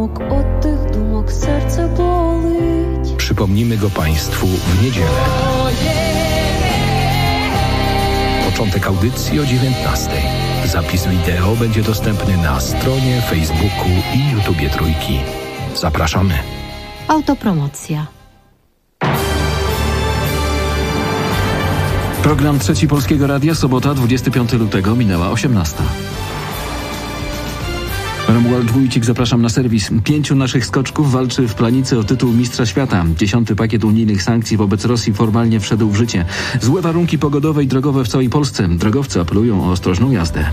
думок, oddech думок, serce болить. Przypomnimy go Państwu w niedzielę. Początek audycji o 19:00. Zapis wideo będzie dostępny na stronie Facebooku i YouTubie Trójki. Zapraszamy. Autopromocja. Program Trzeci Polskiego Radia, sobota, 25 lutego, minęła 18:00. Romuald Wójcik, zapraszam na serwis. 5 naszych skoczków walczy w planicy o tytuł Mistrza Świata. 10. pakiet unijnych sankcji wobec Rosji formalnie wszedł w życie. Złe warunki pogodowe i drogowe w całej Polsce. Drogowcy apelują o ostrożną jazdę.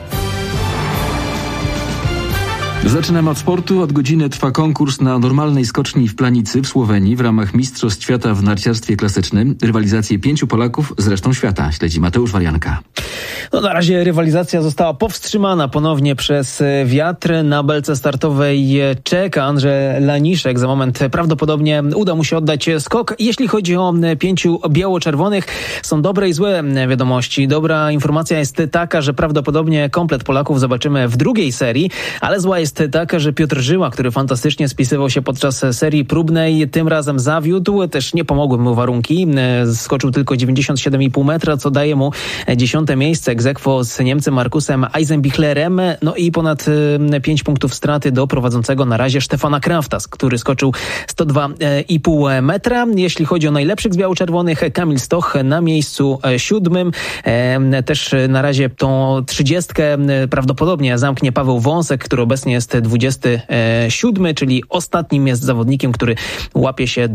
Zaczynamy od sportu. Od godziny trwa konkurs na normalnej skoczni w Planicy w Słowenii w ramach Mistrzostw Świata w narciarstwie klasycznym. Rywalizację 5 Polaków z resztą świata. Śledzi Mateusz Warianka. Na razie rywalizacja została powstrzymana ponownie przez wiatr. Na belce startowej czeka Andrzej Laniszek. Za moment prawdopodobnie uda mu się oddać skok. Jeśli chodzi o 5 biało-czerwonych, są dobre i złe wiadomości. Dobra informacja jest taka, że prawdopodobnie komplet Polaków zobaczymy w drugiej serii, ale zła jest taka, że Piotr Żyła, który fantastycznie spisywał się podczas serii próbnej, tym razem zawiódł. Też nie pomogły mu warunki. Skoczył tylko 97,5 metra, co daje mu 10. miejsce ex aequo z Niemcem Markusem Eisenbichlerem. No i ponad 5 punktów straty do prowadzącego na razie Stefana Kraftas, który skoczył 102,5 metra. Jeśli chodzi o najlepszych z biało-czerwonych, Kamil Stoch na miejscu 7. Też na razie tą 30 prawdopodobnie zamknie Paweł Wąsek, który obecnie jest 27, czyli ostatnim jest zawodnikiem, który łapie się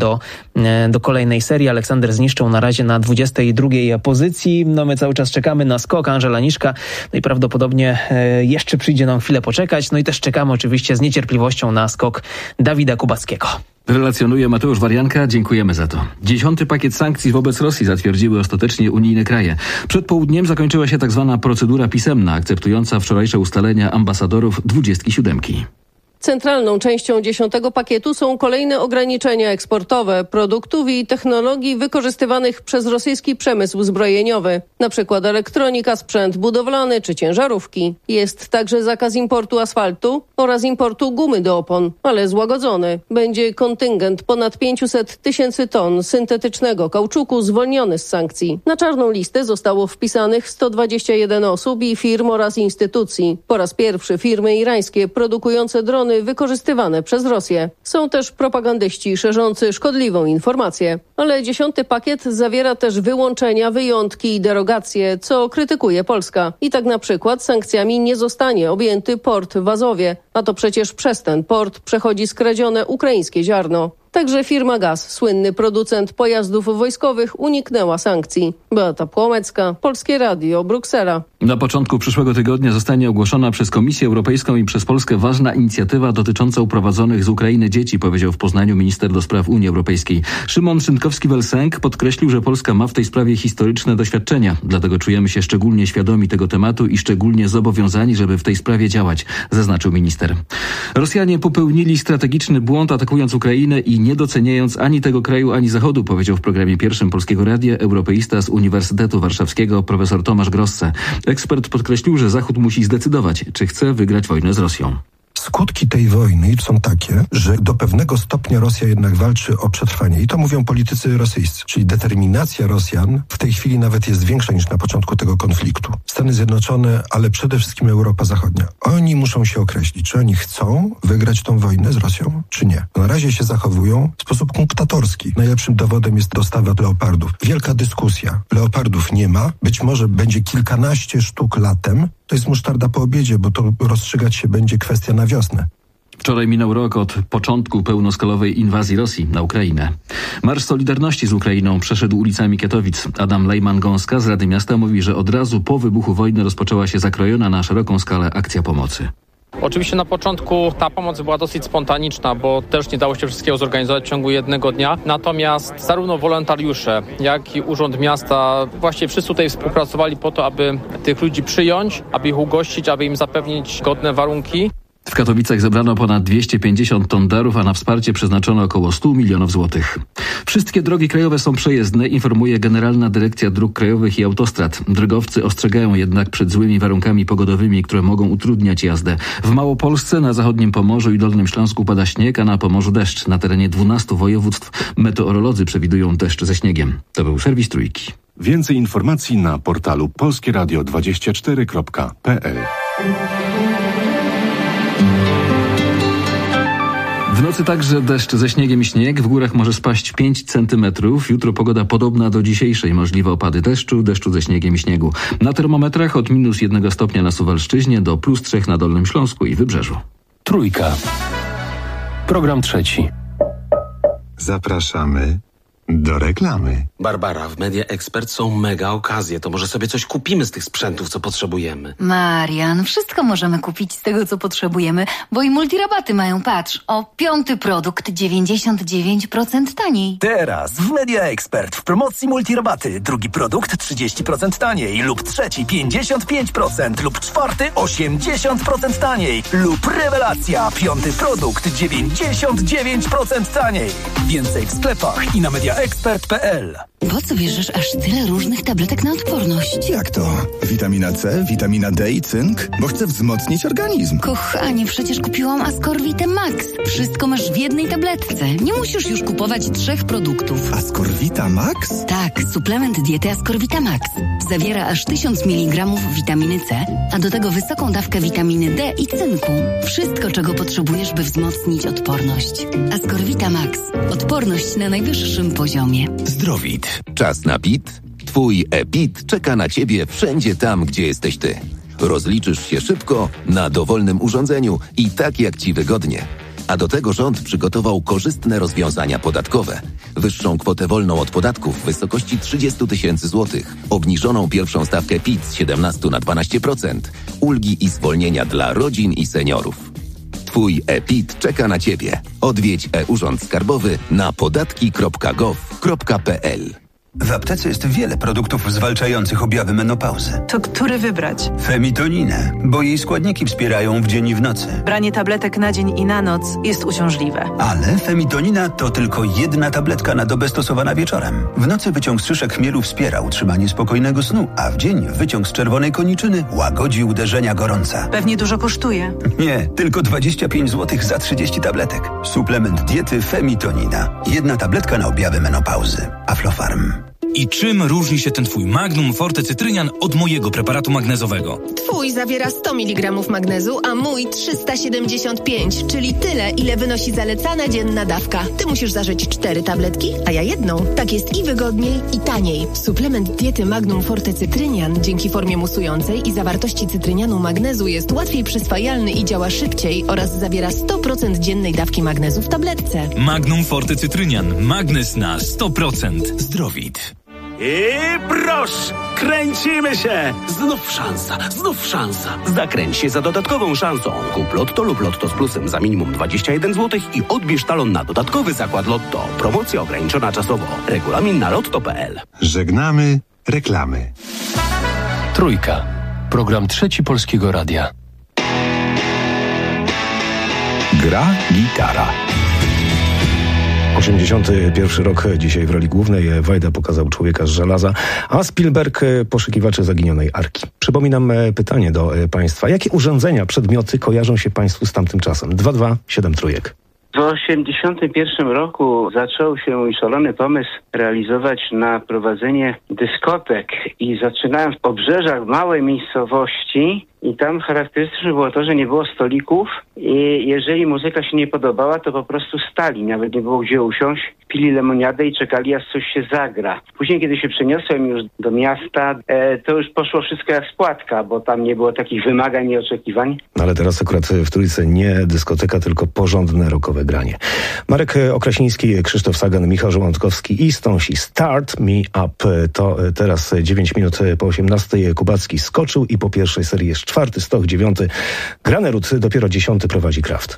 do kolejnej serii. Aleksander Zniszczą na razie na 22 pozycji. No my cały czas czekamy na skok Andrzeja Laniszka. No i prawdopodobnie jeszcze przyjdzie nam chwilę poczekać. No i też czekamy oczywiście z niecierpliwością na skok Dawida Kubackiego. Relacjonuje Mateusz Warianka. Dziękujemy za to. 10. pakiet sankcji wobec Rosji zatwierdziły ostatecznie unijne kraje. Przed południem zakończyła się tzw. procedura pisemna, akceptująca wczorajsze ustalenia ambasadorów 27. Centralną częścią 10. pakietu są kolejne ograniczenia eksportowe produktów i technologii wykorzystywanych przez rosyjski przemysł zbrojeniowy, np. elektronika, sprzęt budowlany czy ciężarówki. Jest także zakaz importu asfaltu oraz importu gumy do opon, ale złagodzony. Będzie kontyngent ponad 500 000 ton syntetycznego kauczuku zwolniony z sankcji. Na czarną listę zostało wpisanych 121 osób i firm oraz instytucji. Po raz pierwszy firmy irańskie produkujące drony wykorzystywane przez Rosję. Są też propagandyści szerzący szkodliwą informację. Ale 10. pakiet zawiera też wyłączenia, wyjątki i derogacje, co krytykuje Polska. I tak na przykład sankcjami nie zostanie objęty port w Azowie, a to przecież przez ten port przechodzi skradzione ukraińskie ziarno. Także firma Gaz, słynny producent pojazdów wojskowych, uniknęła sankcji. Beata Płomecka, Polskie Radio, Bruksela. Na początku przyszłego tygodnia zostanie ogłoszona przez Komisję Europejską i przez Polskę ważna inicjatywa dotycząca uprowadzonych z Ukrainy dzieci, powiedział w Poznaniu minister do spraw Unii Europejskiej. Szymon Szynkowski-Welsenk podkreślił, że Polska ma w tej sprawie historyczne doświadczenia. Dlatego czujemy się szczególnie świadomi tego tematu i szczególnie zobowiązani, żeby w tej sprawie działać, zaznaczył minister. Rosjanie popełnili strategiczny błąd, atakując Ukrainę i nie doceniając ani tego kraju, ani Zachodu, powiedział w programie pierwszym Polskiego Radia europeista z Uniwersytetu Warszawskiego profesor Tomasz Grosse. Ekspert podkreślił, że Zachód musi zdecydować, czy chce wygrać wojnę z Rosją. Skutki tej wojny są takie, że do pewnego stopnia Rosja jednak walczy o przetrwanie. I to mówią politycy rosyjscy. Czyli determinacja Rosjan w tej chwili nawet jest większa niż na początku tego konfliktu. Stany Zjednoczone, ale przede wszystkim Europa Zachodnia. Oni muszą się określić, czy oni chcą wygrać tą wojnę z Rosją, czy nie. Na razie się zachowują w sposób kunktatorski. Najlepszym dowodem jest dostawa leopardów. Wielka dyskusja. Leopardów nie ma. Być może będzie kilkanaście sztuk latem. To jest musztarda po obiedzie, bo to rozstrzygać się będzie kwestia na wiosnę. Wczoraj minął rok od początku pełnoskalowej inwazji Rosji na Ukrainę. Marsz Solidarności z Ukrainą przeszedł ulicami Katowic. Adam Lejman-Gąska z Rady Miasta mówi, że od razu po wybuchu wojny rozpoczęła się zakrojona na szeroką skalę akcja pomocy. Oczywiście na początku ta pomoc była dosyć spontaniczna, bo też nie dało się wszystkiego zorganizować w ciągu jednego dnia. Natomiast zarówno wolontariusze, jak i Urząd Miasta, właściwie wszyscy tutaj współpracowali po to, aby tych ludzi przyjąć, aby ich ugościć, aby im zapewnić godne warunki. W Katowicach zebrano ponad 250 ton darów, a na wsparcie przeznaczono około 100 milionów złotych. Wszystkie drogi krajowe są przejezdne, informuje Generalna Dyrekcja Dróg Krajowych i Autostrad. Drogowcy ostrzegają jednak przed złymi warunkami pogodowymi, które mogą utrudniać jazdę. W Małopolsce, na zachodnim Pomorzu i Dolnym Śląsku pada śnieg, a na Pomorzu deszcz. Na terenie 12 województw meteorolodzy przewidują deszcz ze śniegiem. To był serwis Trójki. Więcej informacji na portalu polskieradio24.pl. W nocy także deszcz ze śniegiem i śnieg. W górach może spaść 5 centymetrów. Jutro pogoda podobna do dzisiejszej. Możliwe opady deszczu ze śniegiem i śniegu. Na termometrach od -1 stopnia na Suwalszczyźnie do +3 na Dolnym Śląsku i Wybrzeżu. Trójka. Program trzeci. Zapraszamy do reklamy. Barbara, w Media Expert są mega okazje. To może sobie coś kupimy z tych sprzętów, co potrzebujemy. Marian, wszystko możemy kupić z tego, co potrzebujemy, bo i multirabaty mają. Patrz, o 5. produkt 99% taniej. Teraz w Media Expert w promocji multirabaty. Drugi produkt 30% taniej lub trzeci 55% lub czwarty 80% taniej lub rewelacja, 5. produkt 99% taniej. Więcej w sklepach i na mediaexpert.pl. Po co bierzesz aż tyle różnych tabletek na odporność? Jak to? Witamina C, witamina D i cynk? Bo chcę wzmocnić organizm. Kochanie, przecież kupiłam Ascorvitę Max. Wszystko masz w jednej tabletce. Nie musisz już kupować 3 produktów. Ascorvita Max? Tak, suplement diety Ascorvita Max. Zawiera aż 1000 mg witaminy C, a do tego wysoką dawkę witaminy D i cynku. Wszystko, czego potrzebujesz, by wzmocnić odporność. Ascorvita Max. Odporność na najwyższym poziomie. Zdrowit. Czas na PIT? Twój e-PIT czeka na Ciebie wszędzie tam, gdzie jesteś Ty. Rozliczysz się szybko, na dowolnym urządzeniu i tak jak Ci wygodnie. A do tego rząd przygotował korzystne rozwiązania podatkowe. Wyższą kwotę wolną od podatków w wysokości 30 000 złotych. Obniżoną pierwszą stawkę PIT z 17 na 12%. Ulgi i zwolnienia dla rodzin i seniorów. Twój e-PIT czeka na Ciebie. Odwiedź e-Urząd Skarbowy na podatki.gov.pl. W aptece jest wiele produktów zwalczających objawy menopauzy. To który wybrać? Femitoninę, bo jej składniki wspierają w dzień i w nocy. Branie tabletek na dzień i na noc jest uciążliwe. Ale femitonina to tylko jedna tabletka na dobę stosowana wieczorem. W nocy wyciąg z szyszek chmielu wspiera utrzymanie spokojnego snu, a w dzień wyciąg z czerwonej koniczyny łagodzi uderzenia gorąca. Pewnie dużo kosztuje. Nie, tylko 25 zł za 30 tabletek. Suplement diety Femitonina. Jedna tabletka na objawy menopauzy. Aflofarm. I czym różni się ten twój Magnum Forte Cytrynian od mojego preparatu magnezowego? Twój zawiera 100 mg magnezu, a mój 375, czyli tyle, ile wynosi zalecana dzienna dawka. Ty musisz zażyć 4 tabletki, a ja jedną. Tak jest i wygodniej, i taniej. Suplement diety Magnum Forte Cytrynian dzięki formie musującej i zawartości cytrynianu magnezu jest łatwiej przyswajalny i działa szybciej oraz zawiera 100% dziennej dawki magnezu w tabletce. Magnum Forte Cytrynian. Magnez na 100%. Zdrowit. I proszę, kręcimy się! Znów szansa. Zakręć się za dodatkową szansą. Kup Lotto lub Lotto z plusem za minimum 21 zł i odbierz talon na dodatkowy zakład Lotto. Promocja ograniczona czasowo. Regulamin na lotto.pl. Żegnamy reklamy. Trójka. Program trzeci Polskiego Radia. Gra gitara. 81 rok, dzisiaj w roli głównej Wajda pokazał Człowieka z żelaza, a Spielberg Poszukiwacze zaginionej arki. Przypominam pytanie do Państwa. Jakie urządzenia, przedmioty kojarzą się Państwu z tamtym czasem? 2273 trójek. W 1981 roku zaczął się mój szalony pomysł realizować na prowadzenie dyskotek i zaczynałem w obrzeżach małej miejscowości i tam charakterystyczne było to, że nie było stolików i jeżeli muzyka się nie podobała, to po prostu stali, nawet nie było gdzie usiąść, pili lemoniadę i czekali, aż coś się zagra. Później, kiedy się przeniosłem już do miasta, to już poszło wszystko jak z płatka, bo tam nie było takich wymagań i oczekiwań. No ale teraz akurat w Trójce nie dyskoteka, tylko porządne rockowe granie. Marek Okrasiński, Krzysztof Sagan, Michał Żołądkowski i Stonsi. Start Me Up. To teraz 9 minut po 18. Kubacki skoczył i po pierwszej serii jest 4, Stoch 9. Granerud dopiero 10 prowadzi Kraft.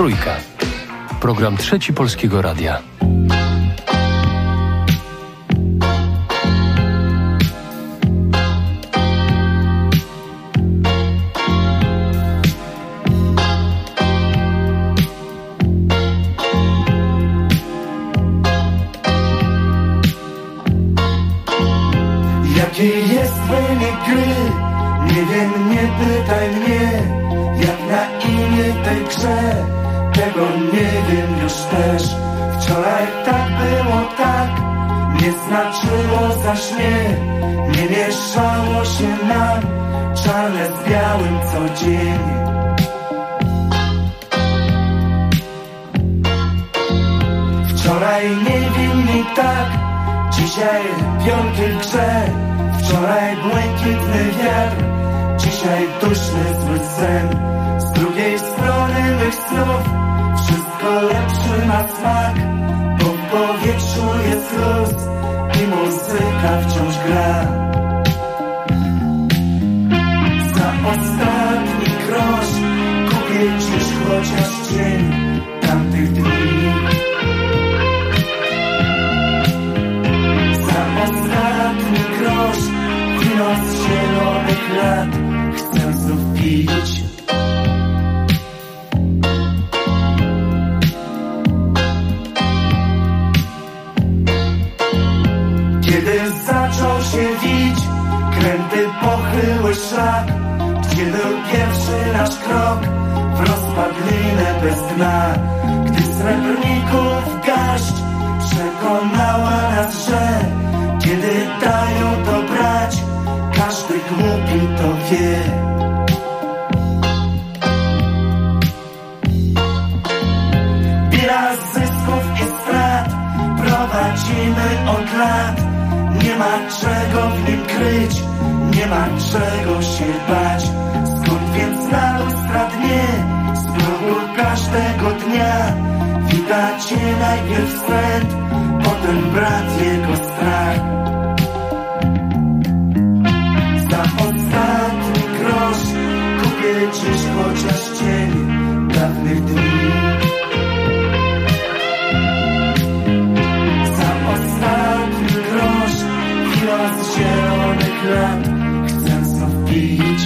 Trójka. Program Trzeci Polskiego Radia. Jakie jest wynik gry? Nie wiem, nie pytaj mnie. Jak na imię tej grze? Tego nie wiem już też. Wczoraj tak było tak, nie znaczyło zaś nie mieszało się nam czarne z białym co dzień. Wczoraj niewinni tak, dzisiaj pionki w grze. Wczoraj błękitny wiatr, dzisiaj duszny zły sen. Z drugiej strony mych snów wszystko lepszy ma smak, bo w powietrzu jest luz i muzyka wciąż gra. Za ostatni grosz kupię dziś chociaż cień tamtych dni. Za ostatni grosz wino z zielonych lat chcę znów pić. Kiedy zaczął się wić kręty pochyły szlak, gdzie był pierwszy nasz krok w rozpadlinę bez dna, gdy srebrników garść przekonała nas, że kiedy dają to brać, każdy głupi to wie. Bilans zysków i strat prowadzimy od lat. Nie ma czego w nim kryć, nie ma czego się bać. Skąd więc na lustra dnie, z progu każdego dnia witacie najpierw wstręt, potem brat jego strach. Za ostatni grosz kupię dziś chociaż cień dawnych dni. Za ostatni grosz wino z zielonych lat chcę znów pić.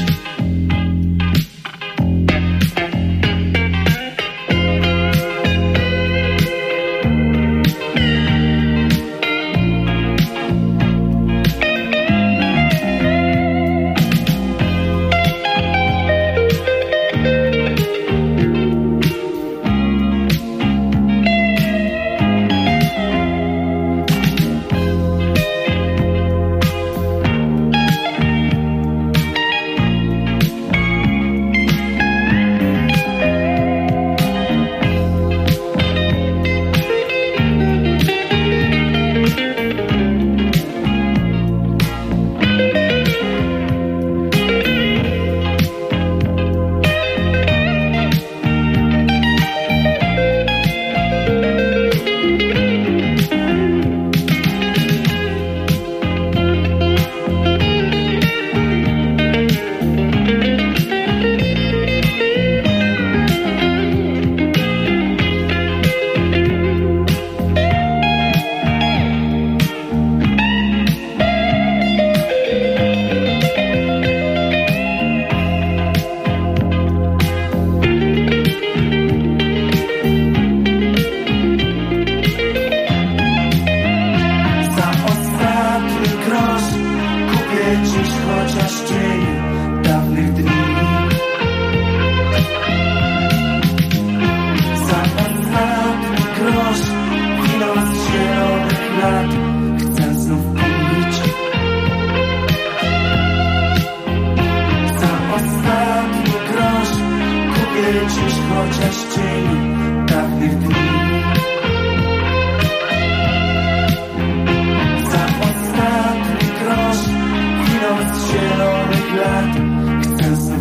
Za ostatni grosz wino z zielonych lat chcę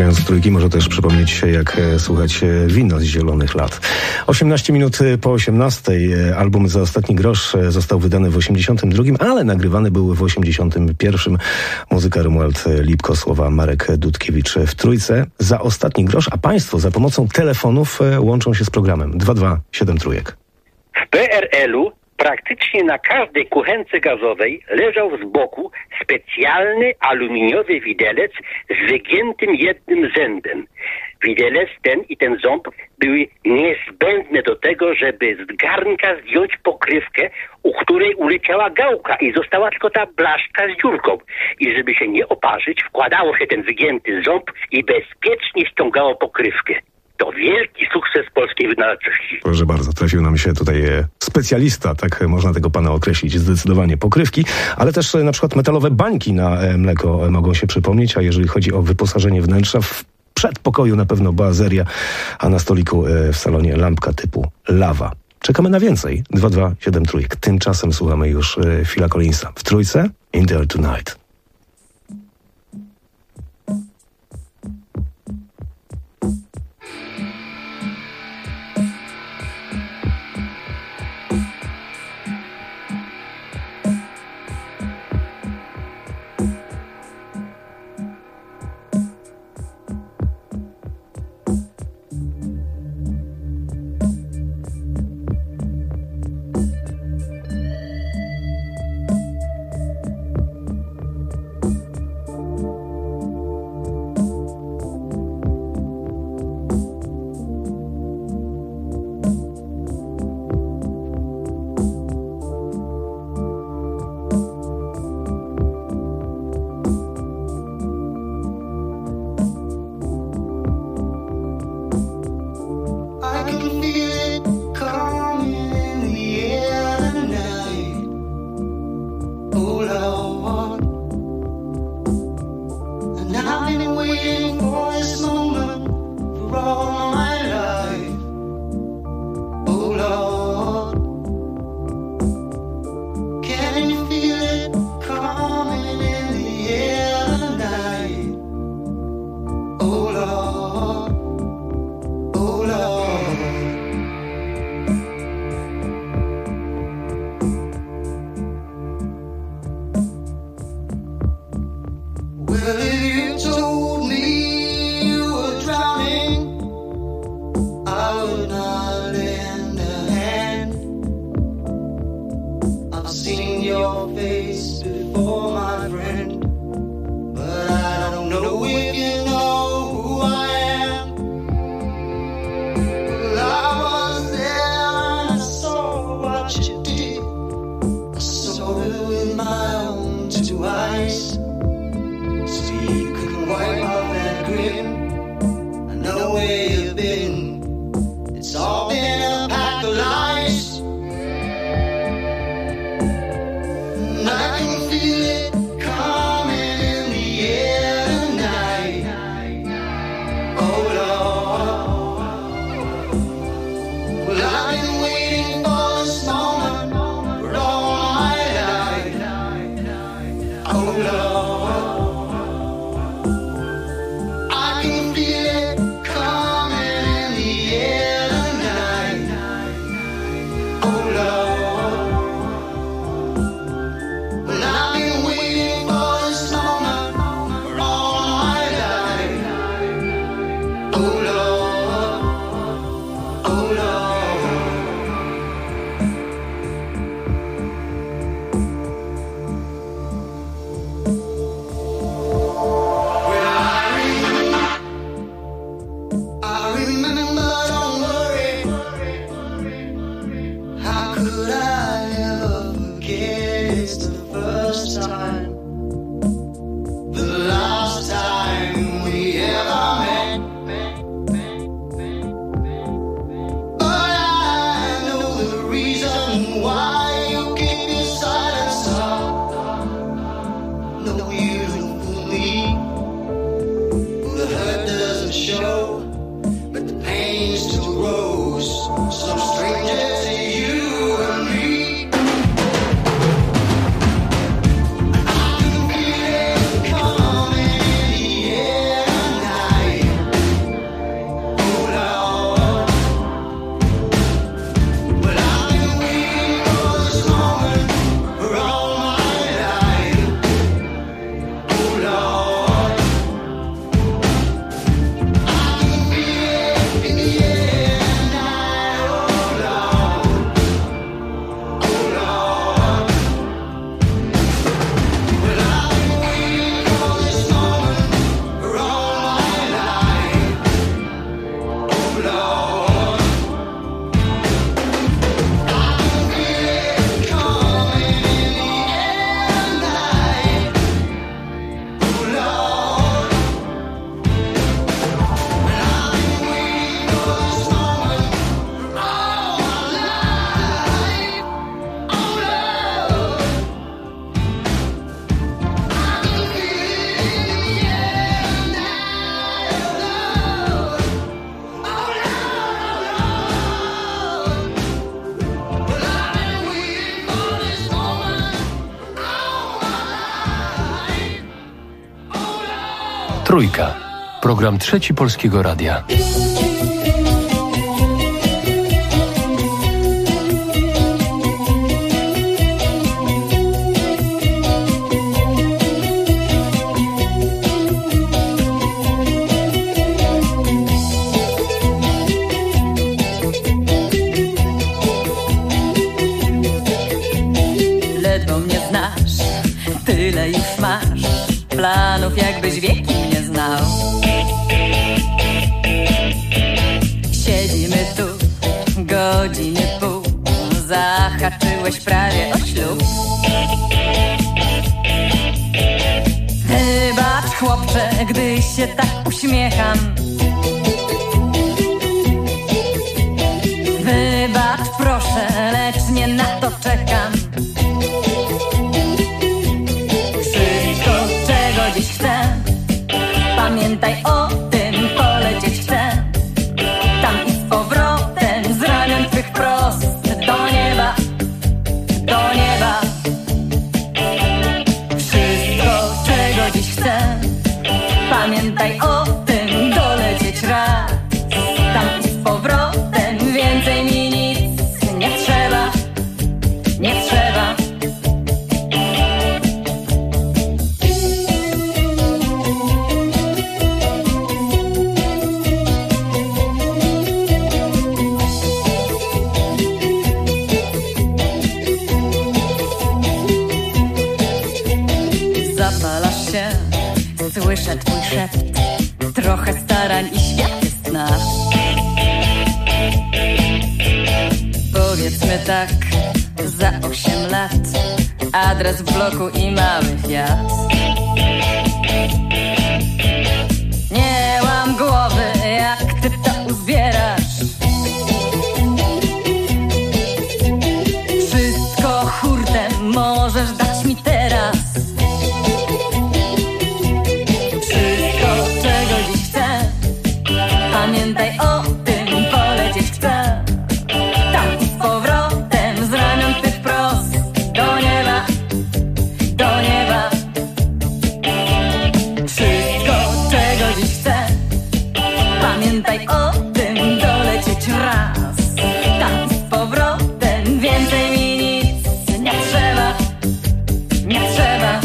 słuchając Trójki może też przypomnieć się, jak słuchać Wino z zielonych lat. 18 minut po 18. Album Za ostatni grosz został wydany w 82, ale nagrywany był w 81. Muzyka Romuald Lipko, słowa Marek Dudkiewicz w Trójce. Za ostatni grosz, a państwo za pomocą telefonów łączą się z programem 2273 Trójek. W PRL-u praktycznie na każdej kuchence gazowej leżał z boku specjalny aluminiowy widelec z wygiętym jednym zębem. Widelec ten i ten ząb były niezbędne do tego, żeby z garnka zdjąć pokrywkę, u której uleciała gałka i została tylko ta blaszka z dziurką. I żeby się nie oparzyć, wkładało się ten wygięty ząb i bezpiecznie ściągało pokrywkę. To wielki sukces polskiej wynalazczości. Proszę bardzo, trafił nam się tutaj specjalista, tak można tego pana określić, zdecydowanie pokrywki, ale też na przykład metalowe bańki na mleko mogą się przypomnieć, a jeżeli chodzi o wyposażenie wnętrza, w przedpokoju na pewno boazeria, a na stoliku w salonie lampka typu lawa. Czekamy na więcej. 2273. Tymczasem słuchamy już Phila Collinsa w Trójce In There Tonight. Trójka. Program Trzeci Polskiego Radia. Ledwo mnie znasz, tyle już masz planów, jakbyś wieki nie znał. Siedzimy tu godziny pół, zahaczyłeś prawie o ślub. Wybacz, chłopcze, gdy się tak uśmiecham. Wybacz, proszę, lecz nie na to czekam. Wszystko, czego dziś chcę, pamiętaj o tym, polecieć chcę. Tam i z powrotem, z ramion twych prost do nieba, do nieba. Wszystko, czego dziś chcę, pamiętaj o tym, dolecieć raz. Tam i z powrotem, więcej mi nic nie trzeba, nie trzeba. Zapalasz się, słyszę twój szept, trochę starań i świat jest nasz. Powiedzmy tak, za 8 lat, adres w bloku i mały Fiat. Nie łam głowy, jak ty to uzbierasz. Wszystko hurtem możesz dać mi teraz. Wszystko, czego dziś chcę, pamiętaj o tym, polecieć chcę. Tam i z powrotem, z ramion twych prost do nieba, do nieba. Wszystko, czego dziś chcę, pamiętaj o tym, dolecieć raz. Tam i z powrotem, więcej mi nic nie trzeba, nie trzeba.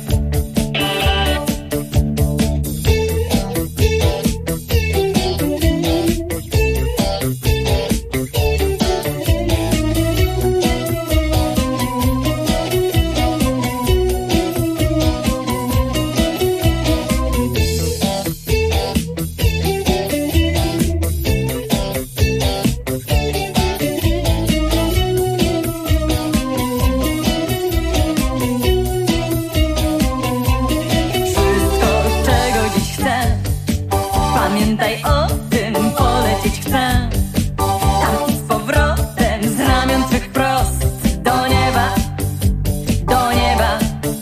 Wszystko, czego dziś chcę, pamiętaj o tym, polecieć chcę. Tam i z powrotem, z ramion twych prost do nieba, do nieba.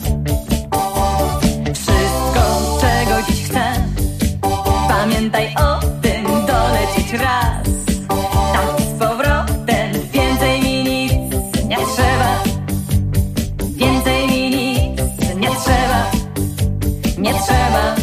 Wszystko, czego dziś chcę, pamiętaj o tym, dolecieć raz. Tam i z powrotem, więcej mi nic nie trzeba. Więcej mi nic nie trzeba, nie trzeba.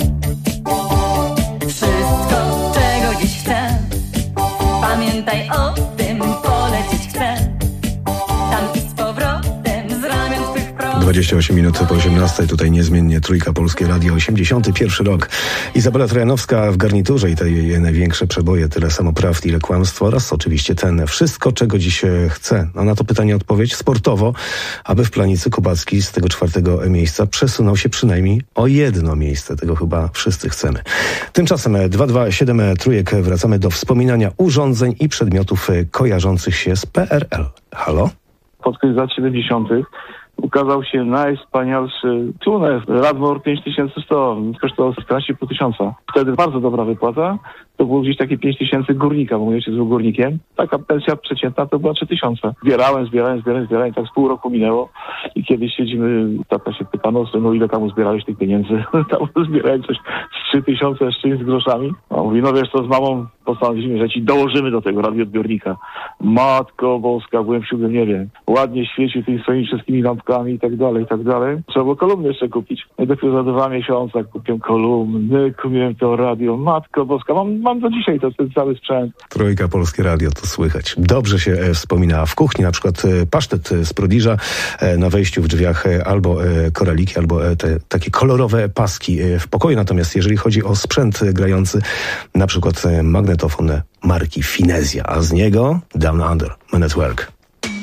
Wszystko, czego dziś chcę, pamiętaj o tym, polecieć chcę. Tam i z powrotem, z ramion twych prost. 28 minut po 18, tutaj niezmiennie Trójka Polskie Radio, 81 rok. Izabela Trojanowska w garniturze i te jej największe przeboje, tyle samo prawd, ile kłamstwo oraz oczywiście ten wszystko, czego dziś chce. No na to pytanie odpowiedź sportowo, aby w Planicy Kubacki z tego 4. miejsca przesunął się przynajmniej o 1 miejsce. Tego chyba wszyscy chcemy. Tymczasem 227 Trójek wracamy do wspominania urządzeń i przedmiotów kojarzących się z PRL. Halo? Pod koniec lat 70. ukazał się najwspanialszy tuner Radmor 5100. Kosztował 14,5 tysiąca. Wtedy bardzo dobra wypłata. to było gdzieś takie 5 000 górnika, bo mój ojciec był górnikiem. Taka pensja przeciętna to była 3000. Zbierałem, tak z pół roku minęło i kiedyś siedzimy, tata się pyta, no ile tam uzbierałeś tych pieniędzy? Tam zbierałem coś z 3000 z czymś z groszami. No, mówi, no wiesz co, z mamą postanowiliśmy, że ci dołożymy do tego radioodbiornika. Matko boska, byłem w 7. niebie. Ładnie świecił tymi swoimi wszystkimi lampkami i tak dalej. Trzeba było kolumny jeszcze kupić. I dopiero za 2 miesiące kupiłem kolumny, kupiłem to radio. Matko boska, mam do dzisiaj ten cały sprzęt. Trójka, Polskie Radio, to słychać. Dobrze się wspomina w kuchni, na przykład pasztet z Prodiża, na wejściu w drzwiach albo koraliki, albo te takie kolorowe paski w pokoju. Natomiast jeżeli chodzi o sprzęt grający, na przykład magnetofon marki Finezja, a z niego Down Under, Men at Work.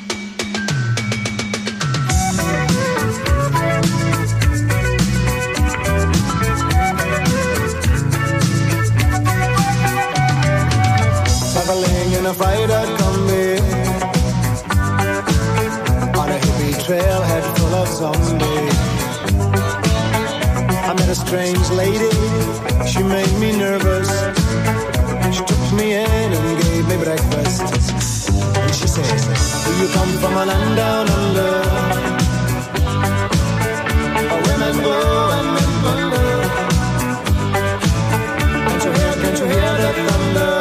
A fighter combi on a hippie trailhead full of zombies. I met a strange lady, she made me nervous. She took me in and gave me breakfast. And she said, do you come from a land down under? Women go and men wonder. Can't you hear the thunder?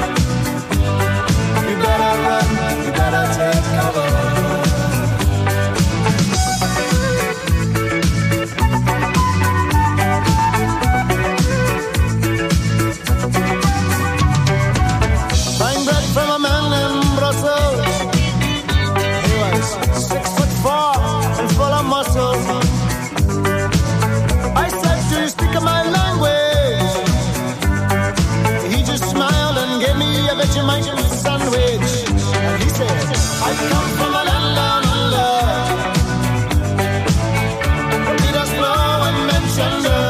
Take cover. Buying bread from a man in Brussels. He was 6'4" and full of muscle. I said, do you speak my language? He just smiled and gave me a Vegemite sandwich. And he said, I come from a land down under. The beaters blow and men thunder.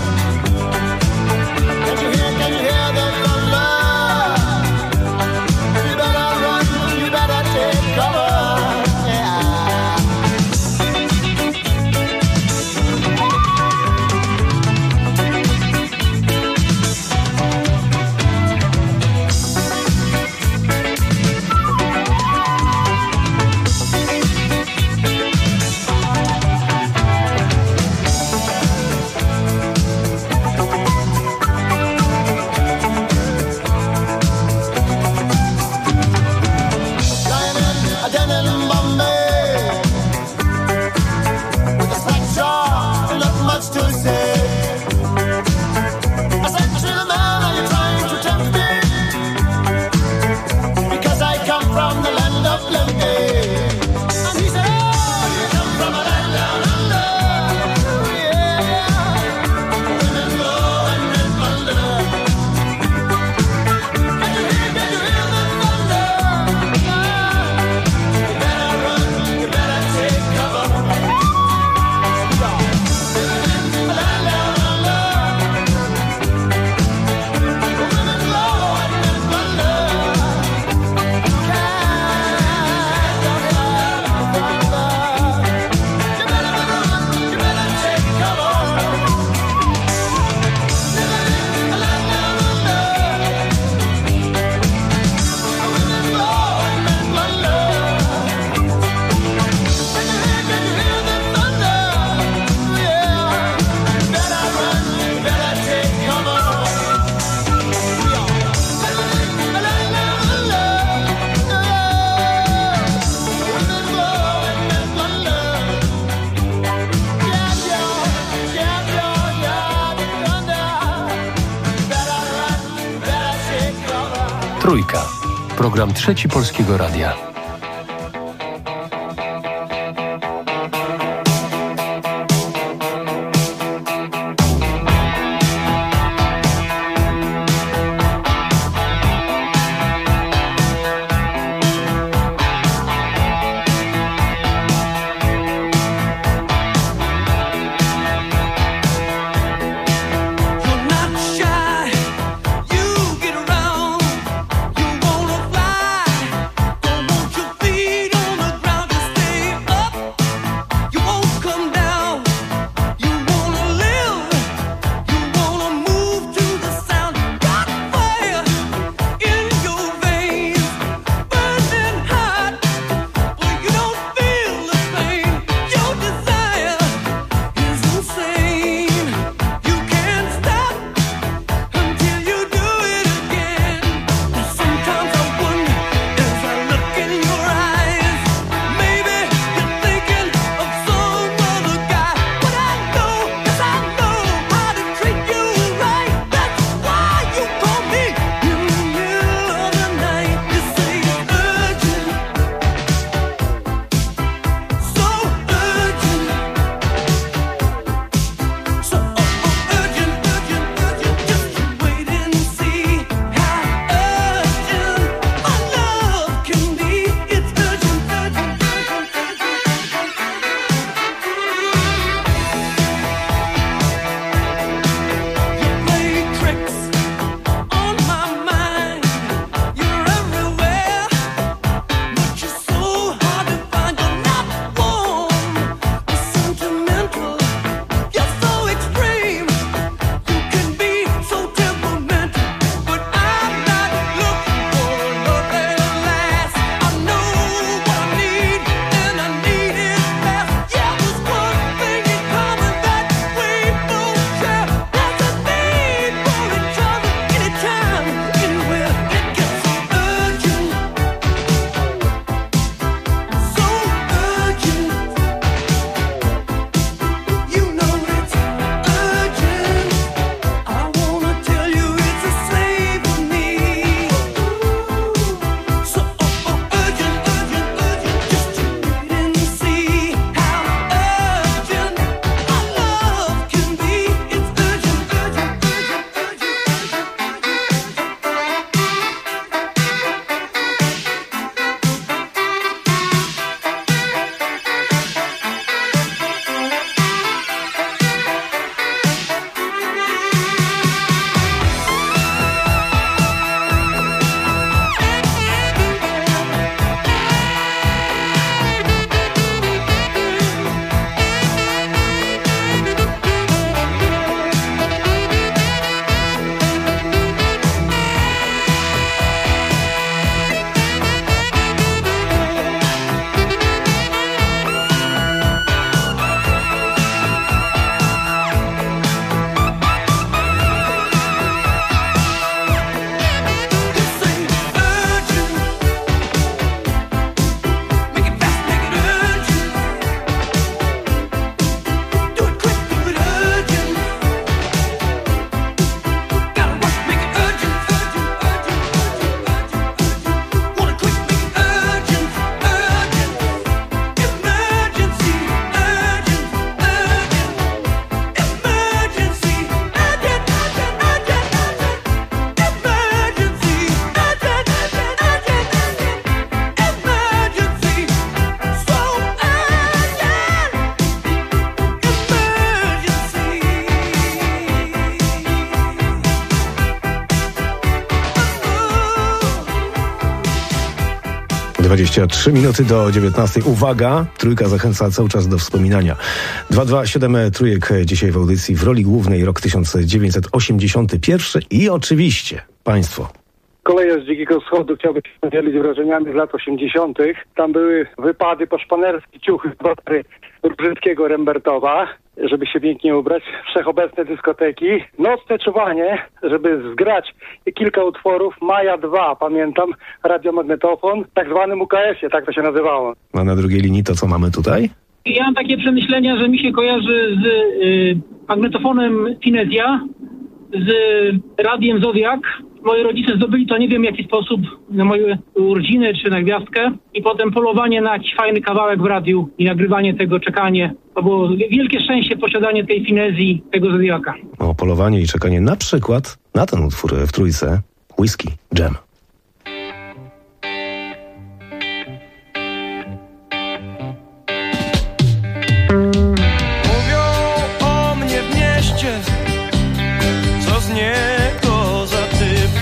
Can you hear the thunder? You better run, you better take cover. Trójka. Program Trzeci Polskiego Radia. You get around, you wanna fly. 23 minuty do 19. Uwaga, trójka zachęca cały czas do wspominania. 227 trójek dzisiaj w audycji w roli głównej rok 1981 i oczywiście państwo. Koleje z Dzikiego Wschodu chciałbym się podzielić wrażeniami z lat 80. Tam były wypady po szpanerskie ciuchy Różyckiego Rembertowa, żeby się pięknie ubrać, wszechobecne dyskoteki, nocne czuwanie, żeby zgrać kilka utworów, Maja 2, pamiętam, radiomagnetofon, tak zwanym UKS-ie, tak to się nazywało. A na drugiej linii to co mamy tutaj? Ja mam takie przemyślenia, że mi się kojarzy z magnetofonem Finezja, z radiem Zodiak. Moi rodzice zdobyli to nie wiem w jaki sposób na moje urodziny czy na gwiazdkę i potem polowanie na jakiś fajny kawałek w radiu i nagrywanie tego, czekanie. To było wielkie szczęście posiadanie tej Finezji, tego Zodiaka. O polowanie i czekanie na przykład na ten utwór w trójce Whisky Jam. Mówią o mnie w mieście, co z niego za typ.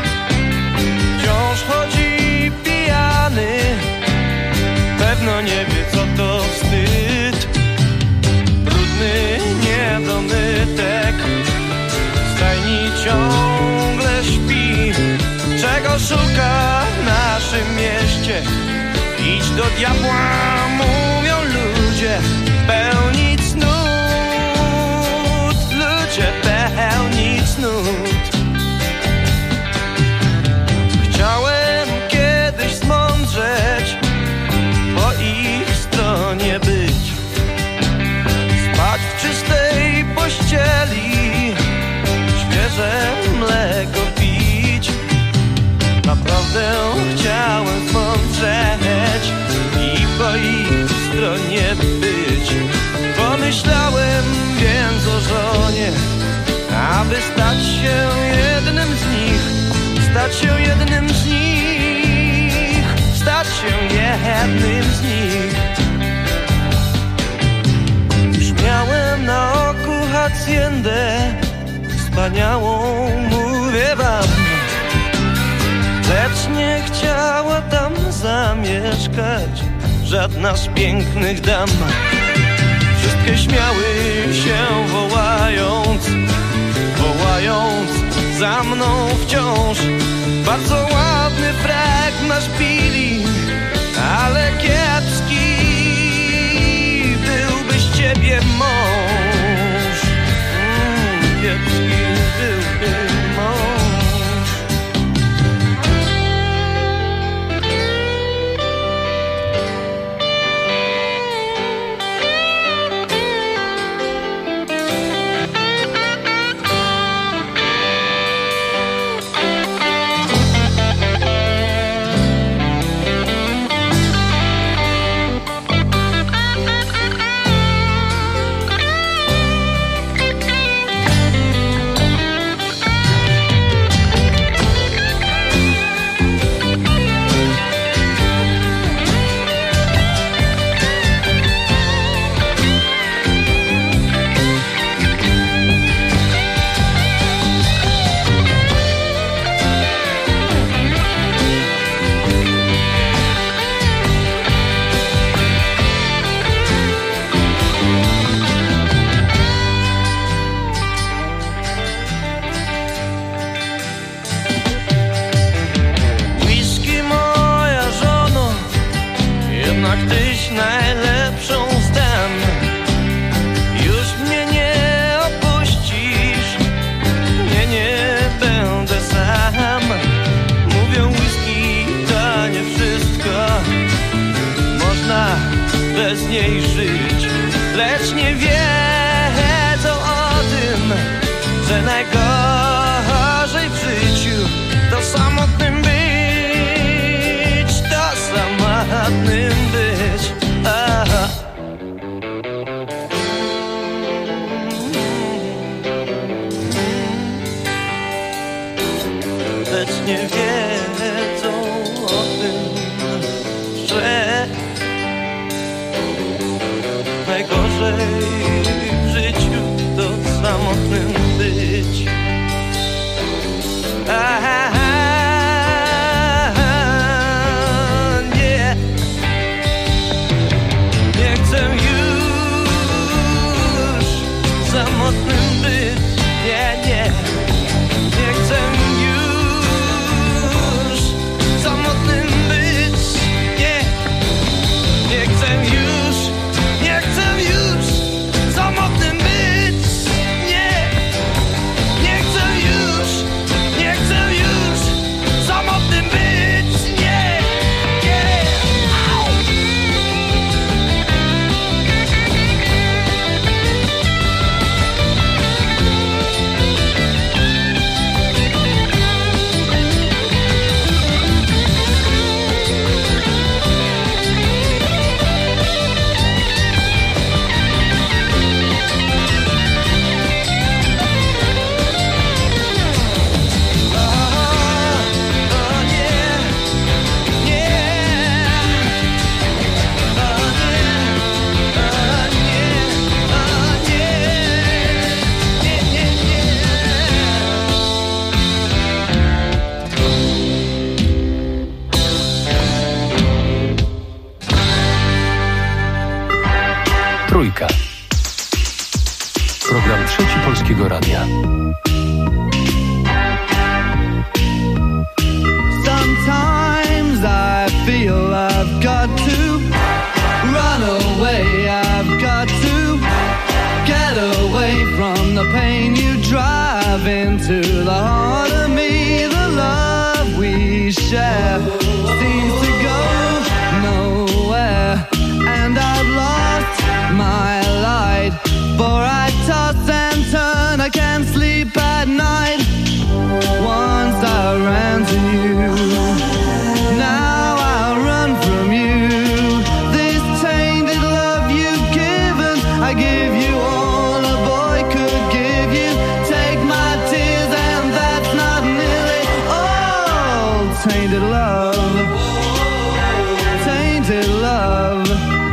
Wciąż chodzi pijany, pewno nie wie co to wstyd. Brudny niedomytek, w stajni ciągle śpi. Czego szuka w naszym mieście? Idź do diabła, mówią ludzie, pełni cnót. Ludzie pełni cnót. Chciałem kiedyś zmądrzeć, po ich stronie być, spać w czystej pościeli, świeże mleko pić. Naprawdę chciałem zmądrzeć i po ich stronie być. Pomyślałem więc o żonie, aby stać się jednym z nich, stać się jednym z nich, stać się jednym z nich. Już miałem na oku haciendę wspaniałą, mówię wam, lecz nie chciała tam zamieszkać żadna z pięknych dam. Wszystkie śmiały się wołając, wołając za mną wciąż. Bardzo ładny frak masz, Billy, ale kiepski byłby z ciebie mąż. Kiepski byłby mąż. Bez niej żyć, lecz nie wiedzą o tym, że najgorzej w życiu to samotnym być, to samotnym być. Aha. Lecz nie wiedzą o tym, że Trójka. Program Trzeci Polskiego Radia. Sometimes I feel I've got to run away, I've got to get away from the pain you drive into the heart of me. The love we share seems to go nowhere, and I've lost my light, for I toss and turn, I can't sleep at night. Once I ran to you, now I run from you. This tainted love you've given, I give you all a boy could give you. Take my tears and that's not nearly all. Tainted love, tainted love.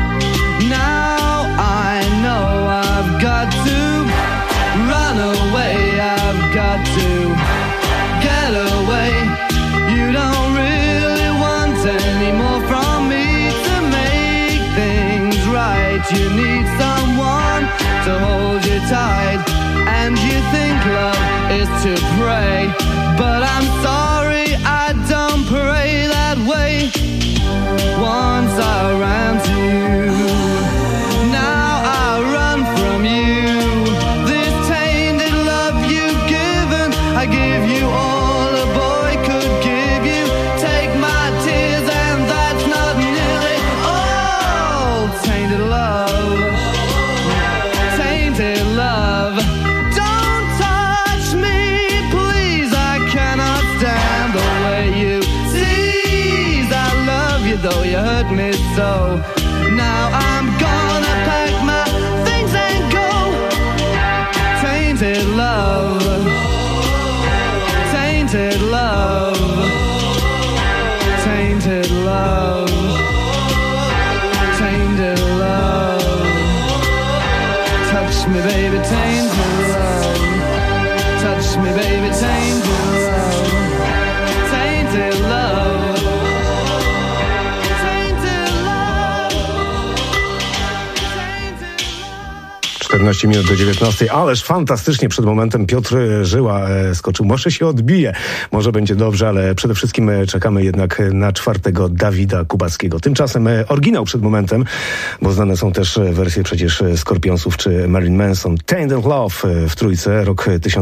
Now I know I've got to run away, I've got to get away. You don't really want any more from me to make things right. You need someone to hold you tight, and you think love is to pray, but I'm sorry, I don't pray that way. Once I ran to you, now I run from you. This tainted love you've given, I give you all a boy could give you. Take my tears and that's not nearly all. Tainted love, tainted love. Don't touch me, please, I cannot stand the way you tease. I love you though you hurt me so. Now I'm gonna pack my things and go. Tainted love, tainted love, tainted love, tainted love. Touch me baby, tainted love. Touch me baby, tainted love. Tainted love. 14 minut do 19. Ależ fantastycznie przed momentem Piotr Żyła skoczył. Może się odbije, może będzie dobrze, ale przede wszystkim czekamy jednak na czwartego Dawida Kubackiego. Tymczasem oryginał przed momentem, bo znane są też wersje przecież Scorpionsów czy Marilyn Manson. Tainted Love w Trójce, rok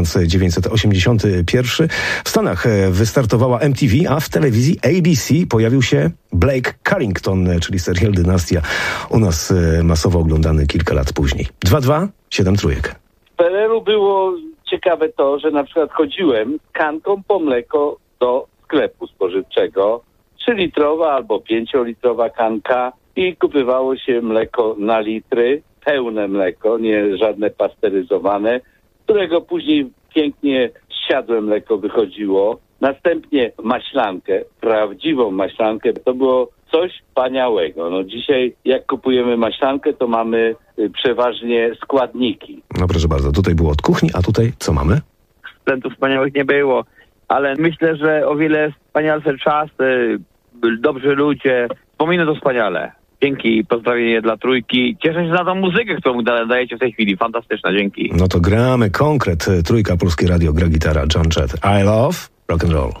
1981. W Stanach wystartowała MTV, a w telewizji ABC pojawił się Blake Carrington, czyli serial Dynastia. U nas masowo oglądany kilka lat później. 2-2, 7 trójek. W PRL-u było ciekawe to, że na przykład chodziłem kanką po mleko do sklepu spożywczego, 3-litrowa albo 5-litrowa kanka, i kupywało się mleko na litry, pełne mleko, nie żadne pasteryzowane, którego później pięknie zsiadłe mleko wychodziło. Następnie maślankę, prawdziwą maślankę, to było coś wspaniałego. No dzisiaj jak kupujemy maślankę, to mamy przeważnie składniki. No proszę bardzo, tutaj było od kuchni, a tutaj co mamy? Sprzętów wspaniałych nie było, ale myślę, że o wiele wspanialsze czasy, dobrzy ludzie, wspominam to wspaniale. Dzięki, pozdrowienie dla Trójki. Cieszę się za tą muzykę, którą dajecie w tej chwili. Fantastyczna, dzięki. No to gramy konkret. Trójka, Polskie Radio, gra gitara, John Jett. I love rock and roll.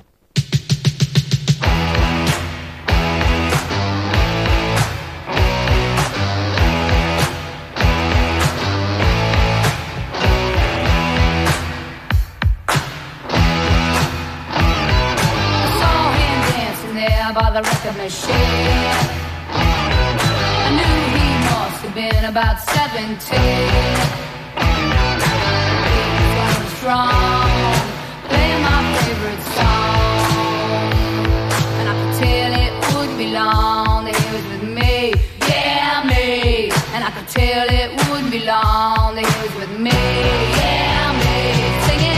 By the record machine, I knew he must have been about 17. He was strong, playing my favorite song, and I could tell it wouldn't be long that he was with me, yeah me. And I could tell it wouldn't be long that he was with me, yeah me. Singing.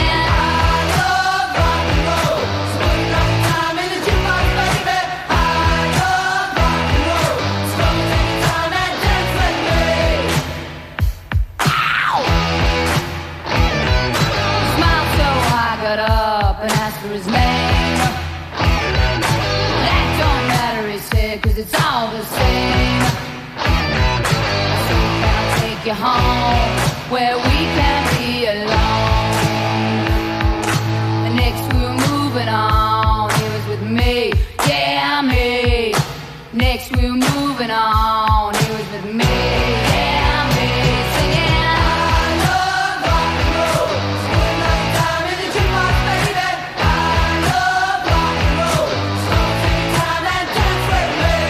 For his name, that don't matter, he said, 'cause it's all the same. So can I take you home where we can be alone. And next we're moving on. He was with me, yeah, me. Next we're moving on. He was with me, yeah, me. Singing, I love rock and roll. Spend my time in the jukebox, baby. I love rock and roll. So take time and dance with me.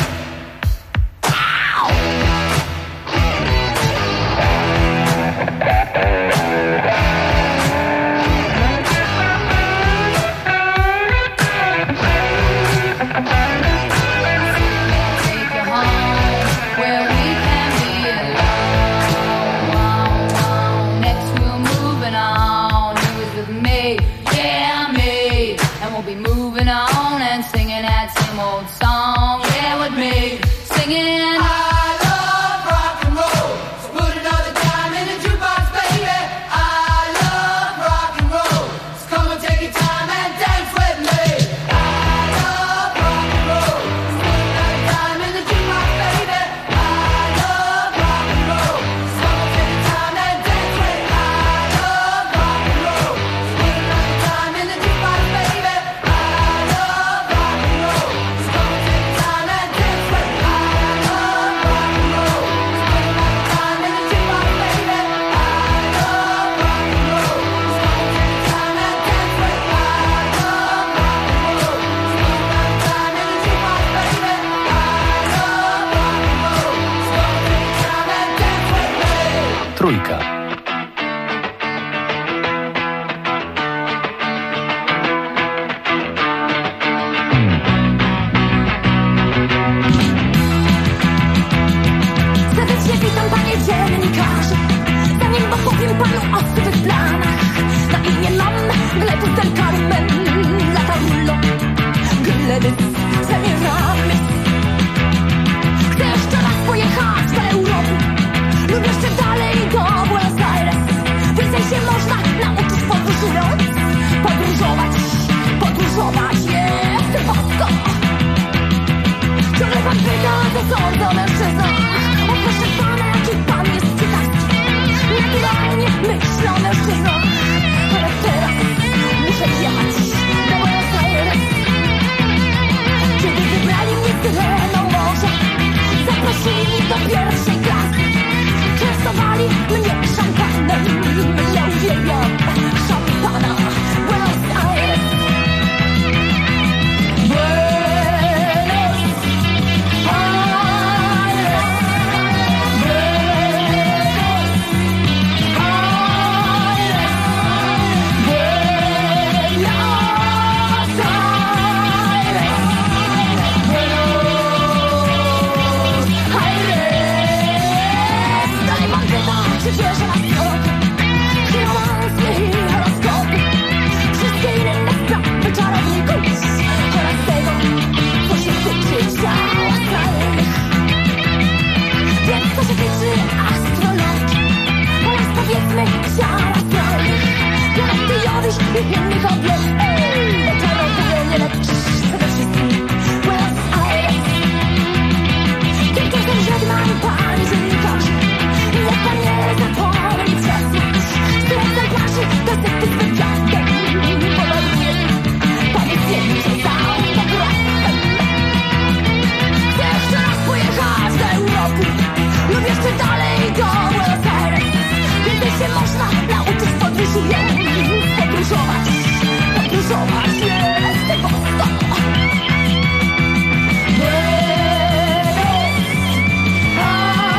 Trójka. Serdecznie witam, panie dziennikarze. Zanim opowiem panu o swych planach, na imię mam Gletus del Carmen, La Tarullo, Gledys, Semiramis. Chcę jeszcze raz pojechać do Europy lub jeszcze dalej do Buenos Aires. Więcej się można nauczyć podróżując, podróżować jest bosko. Ciągle pan pyta, co sądzę o mężczyznach. O proszę pana, jaki pan jest ciekawski. Naturalnie myślę o mężczyznach, ale teraz muszę jechać do Buenos Aires. Kiedy wybrali mnie syreną morza, zaprosili mnie do pierwszej klasy. Częstowali mnie szampanem, ja uwielbiam szampana. Buenos Aires, wierzę na strokę, romansy i horoskopy, wszystkie inne sprawy czarowników oraz tego, co się tyczy ciał astralnych. Więc co się tyczy astrologii oraz powiedzmy ciał astralnych, galaktyjowych i innych obiektów, czarodziej nie lecz przede wszystkim Buenos Aires. Kilka rzeczy mam, panie dziennikarze. Niech pan nie zapomni przesłać stronę plaży gazety z wywiadem. Podaruję pan zdjęcie z autografem. Chcę jeszcze raz pojechać do Europy lub jeszcze dalej do Buenos Aires. Więcej się można nauczyć podróżując, podróżować jest tego sto. Buenos Aires.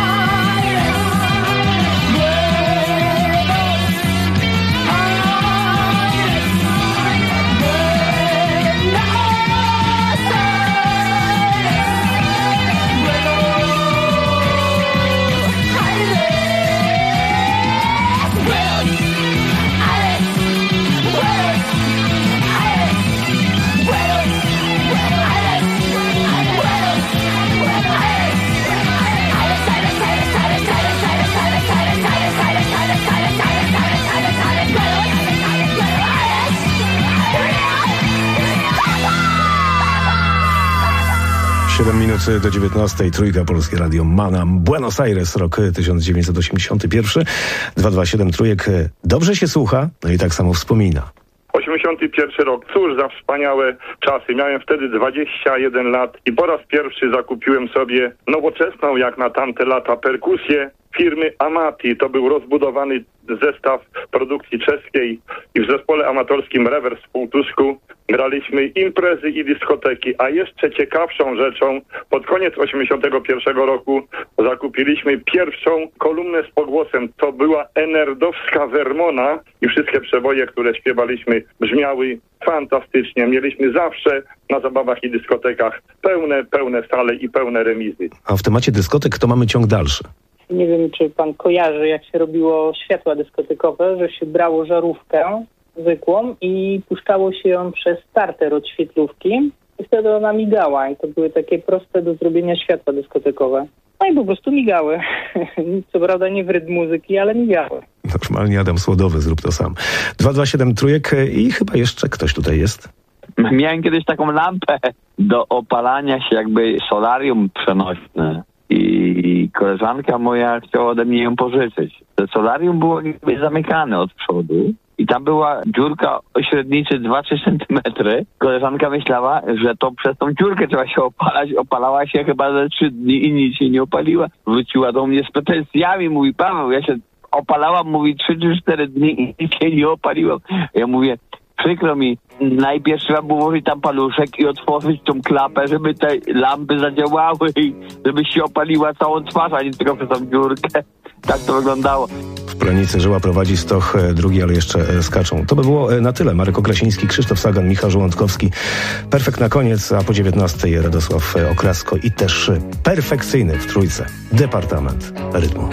7 minut do 19. Trójka, Polskie Radio Manam. Buenos Aires, rok 1981. 227 Trójek. Dobrze się słucha, no i tak samo wspomina. 81 rok. Cóż za wspaniałe czasy. Miałem wtedy 21 lat i po raz pierwszy zakupiłem sobie nowoczesną, jak na tamte lata, perkusję firmy Amati. To był rozbudowany zestaw produkcji czeskiej i w zespole amatorskim Rewers w Półtusku graliśmy imprezy i dyskoteki, a jeszcze ciekawszą rzeczą, pod koniec 81 roku zakupiliśmy pierwszą kolumnę z pogłosem. To była enerdowska Vermona i wszystkie przeboje, które śpiewaliśmy, brzmiały fantastycznie. Mieliśmy zawsze na zabawach i dyskotekach pełne sale i pełne remizy. A w temacie dyskotek to mamy ciąg dalszy. Nie wiem, czy pan kojarzy, jak się robiło światła dyskotekowe, że się brało żarówkę zwykłą i puszczało się ją przez starter od świetlówki i wtedy ona migała i to były takie proste do zrobienia światła dyskotekowe. No i po prostu migały. Co prawda nie w rytm muzyki, ale migały. Normalnie Adam Słodowy, zrób to sam. 227 Trójek i chyba jeszcze ktoś tutaj jest. Miałem kiedyś taką lampę do opalania się, jakby solarium przenośne. I koleżanka moja chciała ode mnie ją pożyczyć. To solarium było jakby zamykane od przodu i tam była dziurka o średnicy 2-3 centymetry. Koleżanka myślała, że to przez tą dziurkę trzeba się opalać. Opalała się chyba ze 3 dni i nic się nie opaliła. Wróciła do mnie z pretensjami, mówi: Paweł, ja się opalałam, mówi 3 czy 4 dni i nic się nie opaliłam. Ja mówię: przykro mi, najpierw trzeba było włożyć tam paluszek i otworzyć tą klapę, żeby te lampy zadziałały i żeby się opaliła całą twarz, a nie tylko przez tą dziurkę. Tak to wyglądało. W Pronicy żyła prowadzi stoch drugi, ale jeszcze skaczą. To by było na tyle. Marek Okrasiński, Krzysztof Sagan, Michał Żołądkowski. Perfekt na koniec, a po 19 Radosław Okrasko i też perfekcyjny w Trójce Departament Rytmu.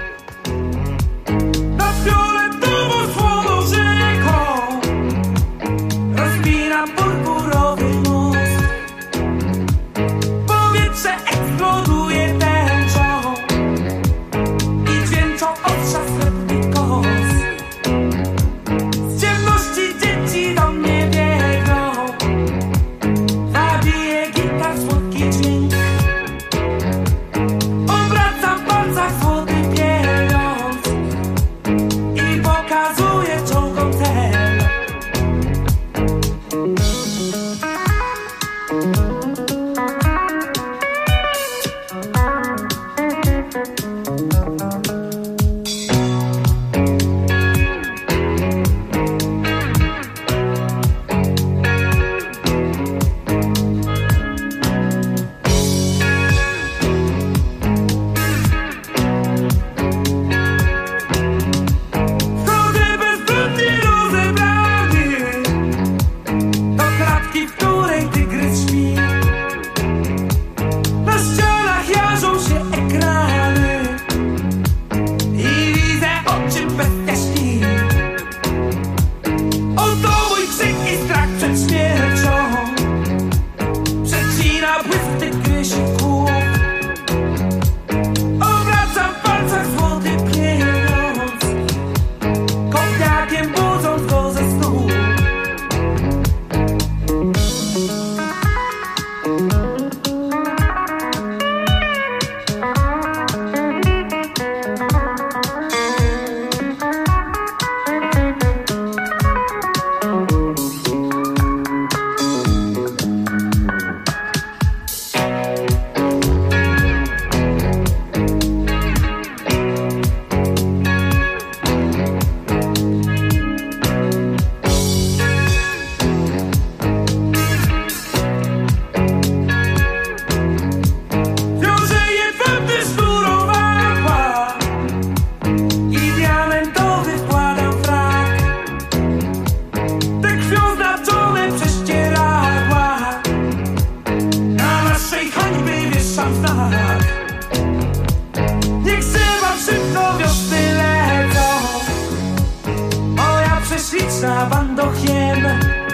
śliczna bandochiem.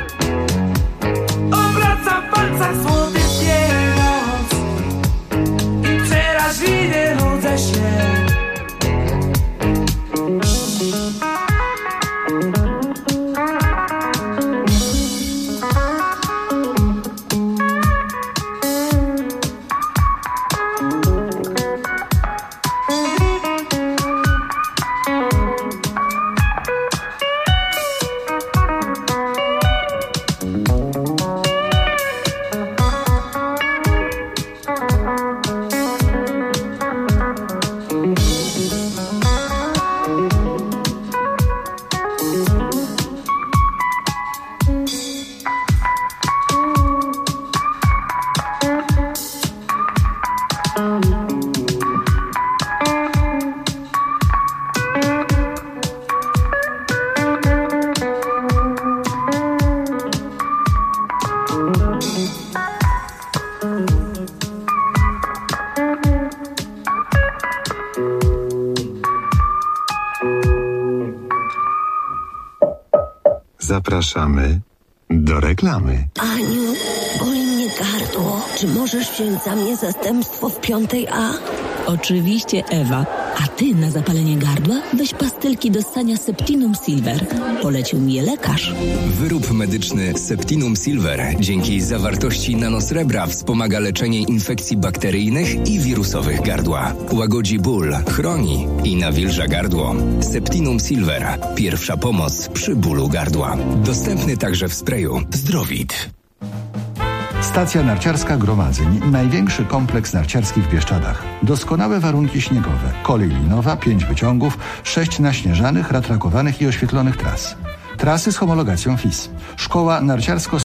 Obraca w palcach złoty pieniądz i przeraźliwie nudzę się. Zapraszamy do reklamy. Aniu, boli mnie gardło. Czy możesz wziąć za mnie zastępstwo w 5A? Oczywiście, Ewa. A ty na zapalenie gardła weź pastylki do ssania Septinum Silver. Polecił mi je lekarz. Wyrób medyczny Septinum Silver dzięki zawartości nanosrebra wspomaga leczenie infekcji bakteryjnych i wirusowych gardła. Łagodzi ból, chroni i nawilża gardło. Septinum Silver. Pierwsza pomoc przy bólu gardła. Dostępny także w sprayu Zdrowit. Stacja narciarska Gromadzeń. Największy kompleks narciarski w Bieszczadach. Doskonałe warunki śniegowe. Kolej linowa, 5 wyciągów, 6 naśnieżanych, ratrakowanych i oświetlonych tras. Trasy z homologacją FIS. Szkoła narciarsko